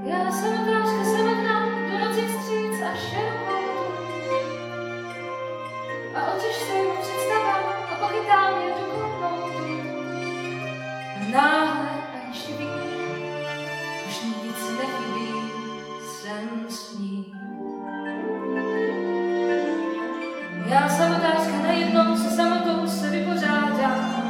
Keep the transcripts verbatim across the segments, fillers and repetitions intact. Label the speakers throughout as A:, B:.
A: Já jsem otáčka samotná, do noci vstříc a širokou. A otoč se mu představám a pochytám je do koutnou. A náhle, aniž ty vidí, už mi víc nechybí, jsem s ní. Já samotářka najednou se samotou se vypořádám.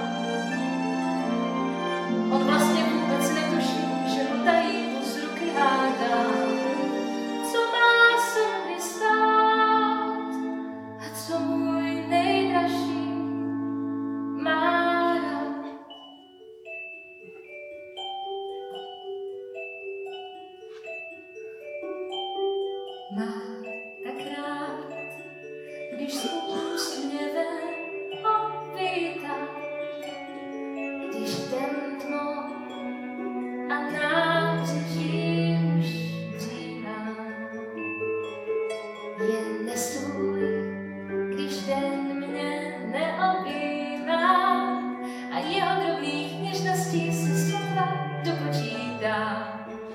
A: On vlastně vůbec netuší, že mu tají z ruky hádám. Co má se mně stát a co můj nejdražší má rád. Má tak rád, když s úsměvem opítá, když den tmou a nábřeží už dřímá. Je nesvůj, když den mě neobjímá a jeho drobných něžností se sotva dopočítá.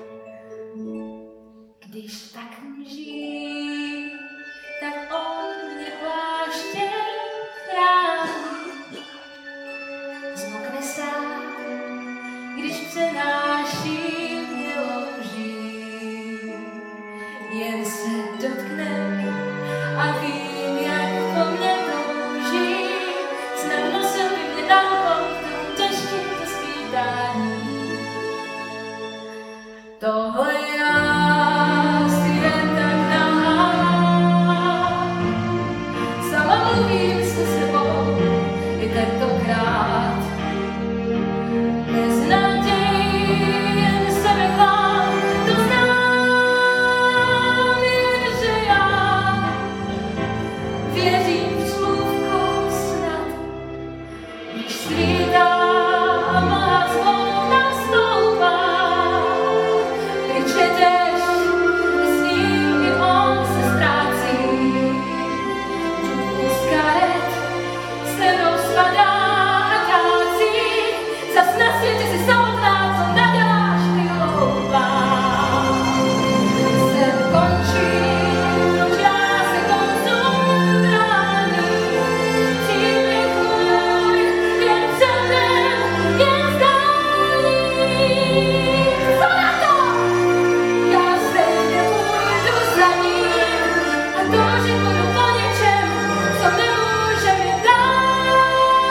A: Když tak mží, tak on mě pláště chrání. Zmokne sám, když přenáší mě louží. Jen se dotkne a vím, jak po mně touží. Snad nosil by mě na rukou v tom dešti do svítání. Tohle já si jen tak nahám. Sama mluvím se sebou i tentokrát. Bez naději, jen sebeklám, to znám, jen že já věřím v slůvko snad. Když svítá a mlha zvou nastoupá, vyčeteš, s ním i on se ztrácí. Čutku z karet se mnou spadá a kácí. Zas na světě si samotná, co naděláš ty hloupá. Sen končí, proč já se koncům bráním. Příběh můj jen předem, jen zdání. Co na to? Já stejně půjdu za ním a toužit budu po něčem, co nemůže mi dát.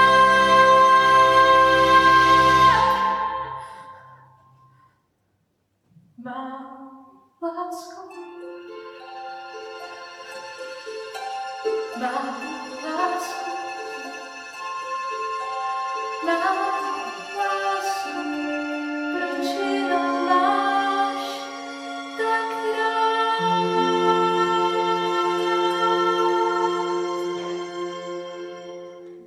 A: Má lásku, má lásku.